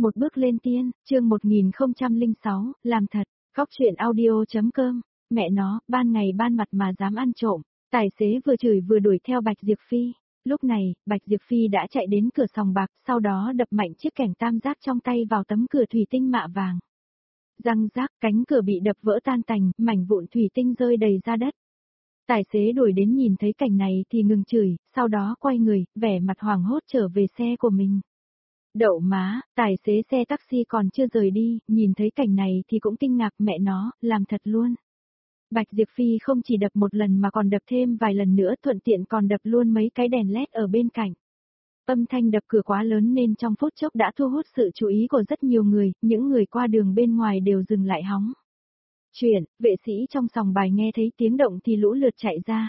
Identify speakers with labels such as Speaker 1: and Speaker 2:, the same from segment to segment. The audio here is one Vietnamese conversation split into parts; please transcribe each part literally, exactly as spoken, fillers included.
Speaker 1: Một bước lên tiên, chương một nghìn không trăm lẻ sáu, làm thật, góc truyện audio.com, mẹ nó, ban ngày ban mặt mà dám ăn trộm, tài xế vừa chửi vừa đuổi theo Bạch Diệp Phi. Lúc này, Bạch Diệp Phi đã chạy đến cửa sòng bạc, sau đó đập mạnh chiếc kẻng tam giác trong tay vào tấm cửa thủy tinh mạ vàng. Răng rác, cánh cửa bị đập vỡ tan tành, mảnh vụn thủy tinh rơi đầy ra đất. Tài xế đuổi đến nhìn thấy cảnh này thì ngừng chửi, sau đó quay người, vẻ mặt hoảng hốt trở về xe của mình. Đậu má, tài xế xe taxi còn chưa rời đi, nhìn thấy cảnh này thì cũng kinh ngạc, mẹ nó, làm thật luôn. Bạch Diệp Phi không chỉ đập một lần mà còn đập thêm vài lần nữa, thuận tiện còn đập luôn mấy cái đèn led ở bên cạnh. Âm thanh đập cửa quá lớn nên trong phút chốc đã thu hút sự chú ý của rất nhiều người, những người qua đường bên ngoài đều dừng lại hóng. Chuyện, vệ sĩ trong sòng bài nghe thấy tiếng động thì lũ lượt chạy ra.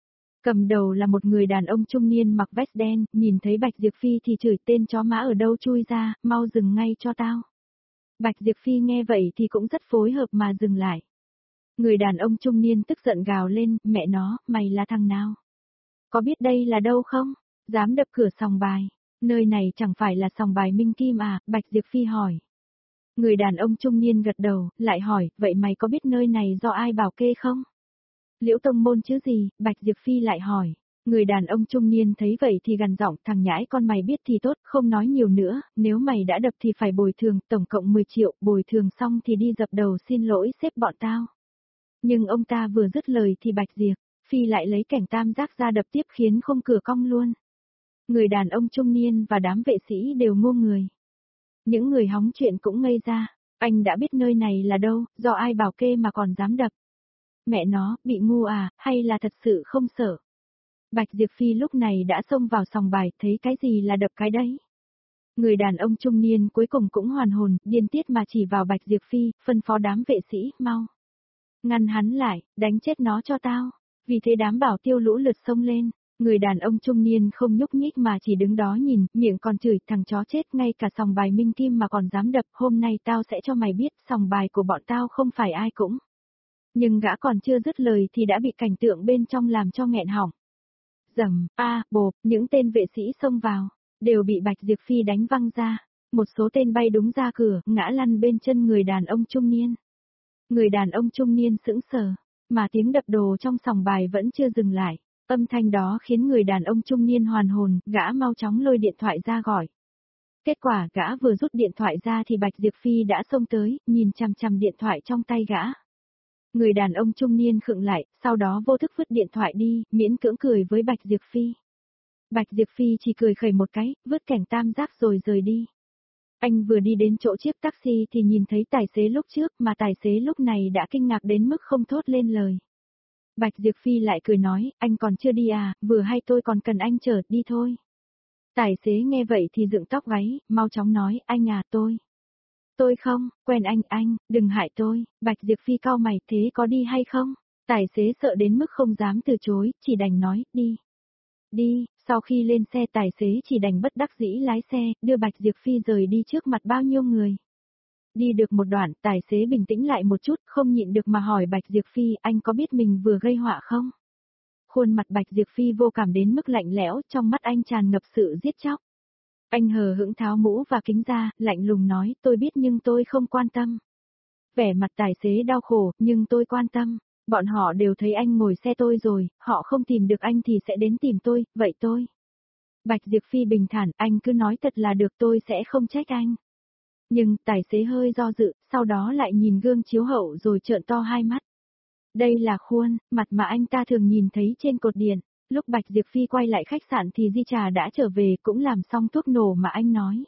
Speaker 1: Cầm đầu là một người đàn ông trung niên mặc vest đen, nhìn thấy Bạch Diệp Phi thì chửi, tên chó má ở đâu chui ra, mau dừng ngay cho tao. Bạch Diệp Phi nghe vậy thì cũng rất phối hợp mà dừng lại. Người đàn ông trung niên tức giận gào lên, mẹ nó, mày là thằng nào? Có biết đây là đâu không? Dám đập cửa sòng bài, nơi này chẳng phải là sòng bài Minh Kim à, Bạch Diệp Phi hỏi. Người đàn ông trung niên gật đầu, lại hỏi, vậy mày có biết nơi này do ai bảo kê không? Liễu tông môn chứ gì, Bạch Diệp Phi lại hỏi. Người đàn ông trung niên thấy vậy thì gằn giọng, thằng nhãi con mày biết thì tốt, không nói nhiều nữa, nếu mày đã đập thì phải bồi thường, tổng cộng mười triệu, bồi thường xong thì đi dập đầu xin lỗi sếp bọn tao. Nhưng ông ta vừa dứt lời thì Bạch Diệp Phi lại lấy kẻng tam giác ra đập tiếp khiến khung cửa cong luôn. Người đàn ông trung niên và đám vệ sĩ đều ngô người. Những người hóng chuyện cũng ngây ra, anh đã biết nơi này là đâu, do ai bảo kê mà còn dám đập. Mẹ nó, bị ngu à, hay là thật sự không sợ? Bạch Diệp Phi lúc này đã xông vào sòng bài, thấy cái gì là đập cái đấy. Người đàn ông trung niên cuối cùng cũng hoàn hồn, điên tiết mà chỉ vào Bạch Diệp Phi, phân phó đám vệ sĩ, mau. Ngăn hắn lại, đánh chết nó cho tao. Vì thế đám bảo tiêu lũ lượt xông lên. Người đàn ông trung niên không nhúc nhích mà chỉ đứng đó nhìn, miệng còn chửi, thằng chó chết, ngay cả sòng bài Minh Kim mà còn dám đập, hôm nay tao sẽ cho mày biết, sòng bài của bọn tao không phải ai cũng. Nhưng gã còn chưa dứt lời thì đã bị cảnh tượng bên trong làm cho nghẹn họng. Dầm, a, à, bộp, những tên vệ sĩ xông vào, đều bị Bạch Diệp Phi đánh văng ra. Một số tên bay đúng ra cửa, ngã lăn bên chân người đàn ông trung niên. Người đàn ông trung niên sững sờ, mà tiếng đập đồ trong sòng bài vẫn chưa dừng lại. Âm thanh đó khiến người đàn ông trung niên hoàn hồn, gã mau chóng lôi điện thoại ra gọi. Kết quả gã vừa rút điện thoại ra thì Bạch Diệp Phi đã xông tới, nhìn chằm chằm điện thoại trong tay gã. Người đàn ông trung niên khựng lại, sau đó vô thức vứt điện thoại đi, miễn cưỡng cười với Bạch Diệp Phi. Bạch Diệp Phi chỉ cười khẩy một cái, vứt kẻng tam giác rồi rời đi. Anh vừa đi đến chỗ chiếc taxi thì nhìn thấy tài xế lúc trước, mà tài xế lúc này đã kinh ngạc đến mức không thốt lên lời. Bạch Diệp Phi lại cười nói, anh còn chưa đi à, vừa hay tôi còn cần anh chở, đi thôi. Tài xế nghe vậy thì dựng tóc gáy, mau chóng nói, anh à, tôi. Tôi không, quen anh, anh, đừng hại tôi. Bạch Diệp Phi cau mày, thế có đi hay không? Tài xế sợ đến mức không dám từ chối, chỉ đành nói, đi. Đi, sau khi lên xe tài xế chỉ đành bất đắc dĩ lái xe, đưa Bạch Diệp Phi rời đi trước mặt bao nhiêu người. Đi được một đoạn, tài xế bình tĩnh lại một chút, không nhịn được mà hỏi Bạch Diệp Phi, anh có biết mình vừa gây họa không? Khuôn mặt Bạch Diệp Phi vô cảm đến mức lạnh lẽo, trong mắt anh tràn ngập sự giết chóc. Anh hờ hững tháo mũ và kính ra, lạnh lùng nói, tôi biết nhưng tôi không quan tâm. Vẻ mặt tài xế đau khổ, nhưng tôi quan tâm. Bọn họ đều thấy anh ngồi xe tôi rồi, họ không tìm được anh thì sẽ đến tìm tôi, vậy tôi. Bạch Diệp Phi bình thản, anh cứ nói thật là được, tôi sẽ không trách anh. Nhưng, tài xế hơi do dự, sau đó lại nhìn gương chiếu hậu rồi trợn to hai mắt. Đây là khuôn mặt mà anh ta thường nhìn thấy trên cột điện. Lúc Bạch Diệp Phi quay lại khách sạn thì Di Trà đã trở về, cũng làm xong thuốc nổ mà anh nói.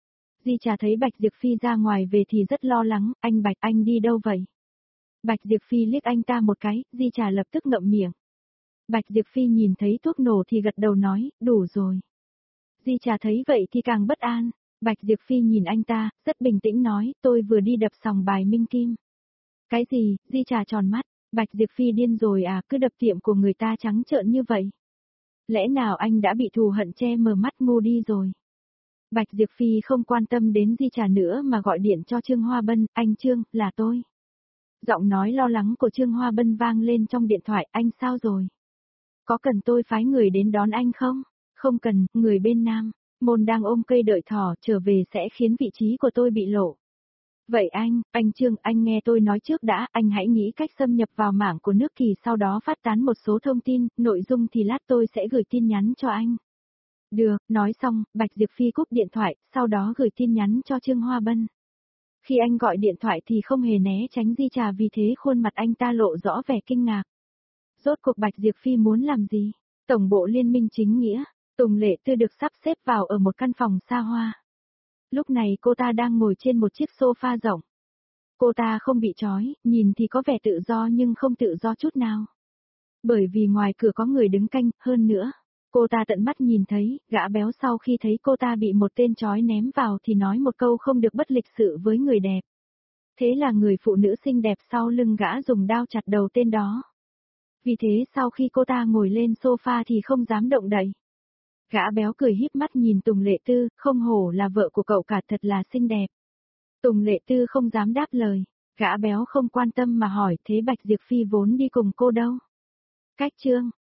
Speaker 1: Di Trà thấy Bạch Diệp Phi ra ngoài về thì rất lo lắng, anh Bạch, anh đi đâu vậy? Bạch Diệp Phi liếc anh ta một cái, Di Trà lập tức ngậm miệng. Bạch Diệp Phi nhìn thấy thuốc nổ thì gật đầu nói, đủ rồi. Di Trà thấy vậy thì càng bất an. Bạch Diệp Phi nhìn anh ta, rất bình tĩnh nói, tôi vừa đi đập sòng bài Minh Kim. Cái gì? Di Trà tròn mắt. Bạch Diệp Phi điên rồi à, cứ đập tiệm của người ta trắng trợn như vậy. Lẽ nào anh đã bị thù hận che mờ mắt ngu đi rồi? Bạch Diệp Phi không quan tâm đến Di Trà nữa mà gọi điện cho Trương Hoa Bân, anh Trương, là tôi. Giọng nói lo lắng của Trương Hoa Bân vang lên trong điện thoại, anh sao rồi? Có cần tôi phái người đến đón anh không? Không cần, người bên Nam. Môn đang ôm cây đợi thỏ, trở về sẽ khiến vị trí của tôi bị lộ. Vậy anh, anh Trương, anh nghe tôi nói trước đã, anh hãy nghĩ cách xâm nhập vào mảng của nước Kỳ sau đó phát tán một số thông tin, nội dung thì lát tôi sẽ gửi tin nhắn cho anh. Được, nói xong, Bạch Diệp Phi cúp điện thoại, sau đó gửi tin nhắn cho Trương Hoa Bân. Khi anh gọi điện thoại thì không hề né tránh Di Trà, vì thế khuôn mặt anh ta lộ rõ vẻ kinh ngạc. Rốt cuộc Bạch Diệp Phi muốn làm gì? Tổng bộ Liên minh chính nghĩa, Tùng Lệ Tư được sắp xếp vào ở một căn phòng xa hoa. Lúc này cô ta đang ngồi trên một chiếc sofa rộng. Cô ta không bị trói, nhìn thì có vẻ tự do nhưng không tự do chút nào. Bởi vì ngoài cửa có người đứng canh, hơn nữa. Cô ta tận mắt nhìn thấy, gã béo sau khi thấy cô ta bị một tên trói ném vào thì nói một câu không được bất lịch sự với người đẹp. Thế là người phụ nữ xinh đẹp sau lưng gã dùng đao chặt đầu tên đó. Vì thế sau khi cô ta ngồi lên sofa thì không dám động đậy. Gã béo cười híp mắt nhìn Tùng Lệ Tư, không hổ là vợ của cậu cả, thật là xinh đẹp. Tùng Lệ Tư không dám đáp lời, gã béo không quan tâm mà hỏi thế Bạch Diệp Phi vốn đi cùng cô đâu? Cách Trương,